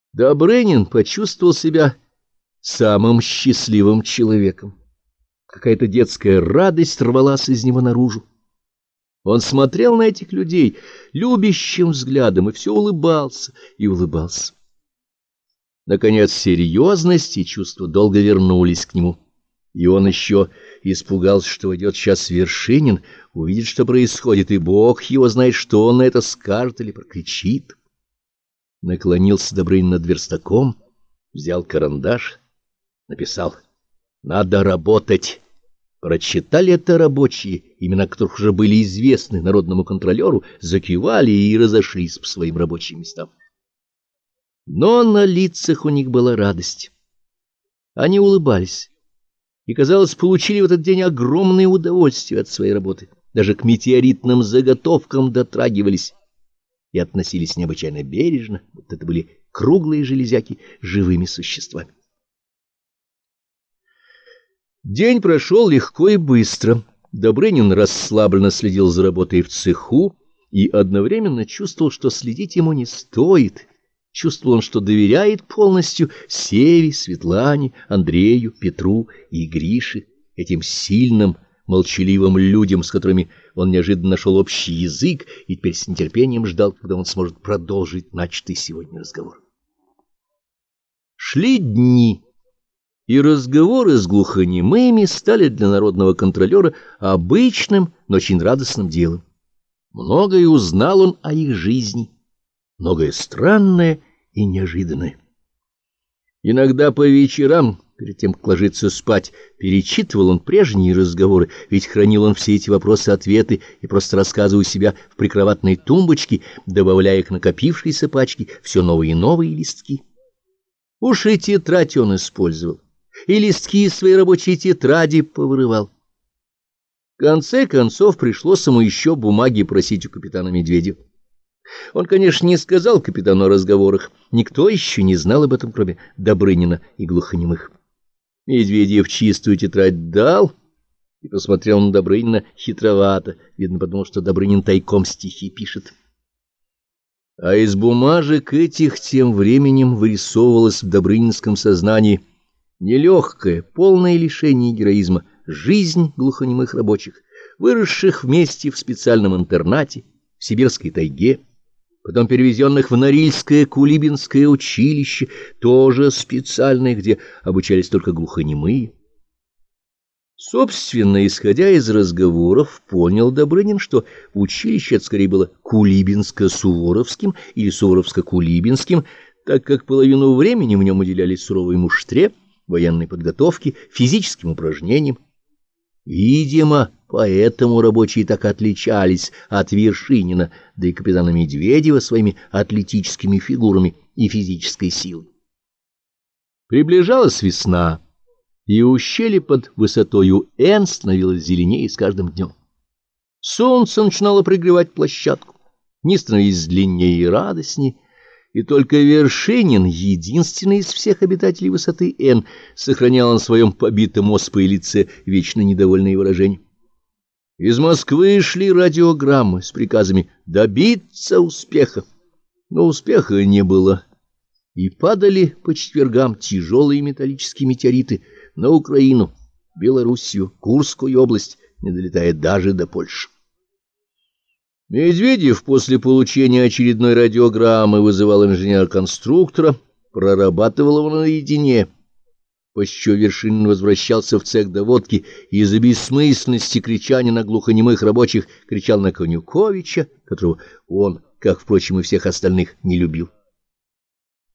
Добрынин почувствовал себя самым счастливым человеком. Какая-то детская радость рвалась из него наружу. Он смотрел на этих людей любящим взглядом и все улыбался и улыбался. Наконец, серьезность и чувство долго вернулись к нему, и он еще испугался, что войдет сейчас Вершинин, увидит, что происходит, и Бог его знает, что он на это скажет или прокричит. Наклонился Добрынин над верстаком, взял карандаш, написал: «Надо работать». Прочитали это рабочие, имена которых уже были известны народному контролеру, закивали и разошлись по своим рабочим местам. Но на лицах у них была радость. Они улыбались и, казалось, получили в этот день огромное удовольствие от своей работы. Даже к метеоритным заготовкам дотрагивались и относились необычайно бережно, будто это были круглые железяки живыми существами. День прошел легко и быстро. Добрынин расслабленно следил за работой в цеху и одновременно чувствовал, что следить ему не стоит. Чувствовал он, что доверяет полностью Севе, Светлане, Андрею, Петру и Грише, этим сильным, молчаливым людям, с которыми он неожиданно нашел общий язык и теперь с нетерпением ждал, когда он сможет продолжить начатый сегодня разговор. Шли дни, и разговоры с глухонемыми стали для народного контролера обычным, но очень радостным делом. Многое узнал он о их жизни, многое странное и неожиданное. Иногда по вечерам, перед тем, как ложиться спать, перечитывал он прежние разговоры, ведь хранил он все эти вопросы-ответы и просто рассказы у себя в прикроватной тумбочке, добавляя к накопившейся пачке все новые и новые листки. Уж и тетрадь он использовал, и листки из своей рабочей тетради повырывал. В конце концов пришлось ему еще бумаги просить у капитана Медведева. Он, конечно, не сказал капитану о разговорах, никто еще не знал об этом, кроме Добрынина и глухонемых. Медведев чистую тетрадь дал и посмотрел на Добрынина хитровато, видно, потому что Добрынин тайком стихи пишет. А из бумажек этих тем временем вырисовывалось в добрынинском сознании нелегкое, полное лишение героизма жизнь глухонемых рабочих, выросших вместе в специальном интернате в сибирской тайге, потом перевезенных в Норильское Кулибинское училище, тоже специальное, где обучались только глухонемые. Собственно, исходя из разговоров, понял Добрынин, что училище это скорее было Кулибинско-Суворовским или Суворовско-Кулибинским, так как половину времени в нем уделяли суровой муштре, военной подготовке, физическим упражнениям. Видимо, поэтому рабочие так отличались от Вершинина, да и капитана Медведева своими атлетическими фигурами и физической силой. Приближалась весна, и ущелье под высотою Н становилось зеленее с каждым днем. Солнце начинало пригревать площадку, дни становились длиннее и радостнее, и только Вершинин, единственный из всех обитателей высоты Н, сохранял на своем побитом оспой лице вечно недовольные выражения. Из Москвы шли радиограммы с приказами добиться успеха, но успеха не было, и падали по четвергам тяжелые металлические метеориты на Украину, Белоруссию, Курскую область, не долетая даже до Польши. Медведев после получения очередной радиограммы вызывал инженера-конструктора, прорабатывал его наедине, после чего Вершинин возвращался в цех доводки и из-за бессмысленности кричания на глухонемых рабочих кричал на Конюковича, которого он, как, впрочем, и всех остальных, не любил.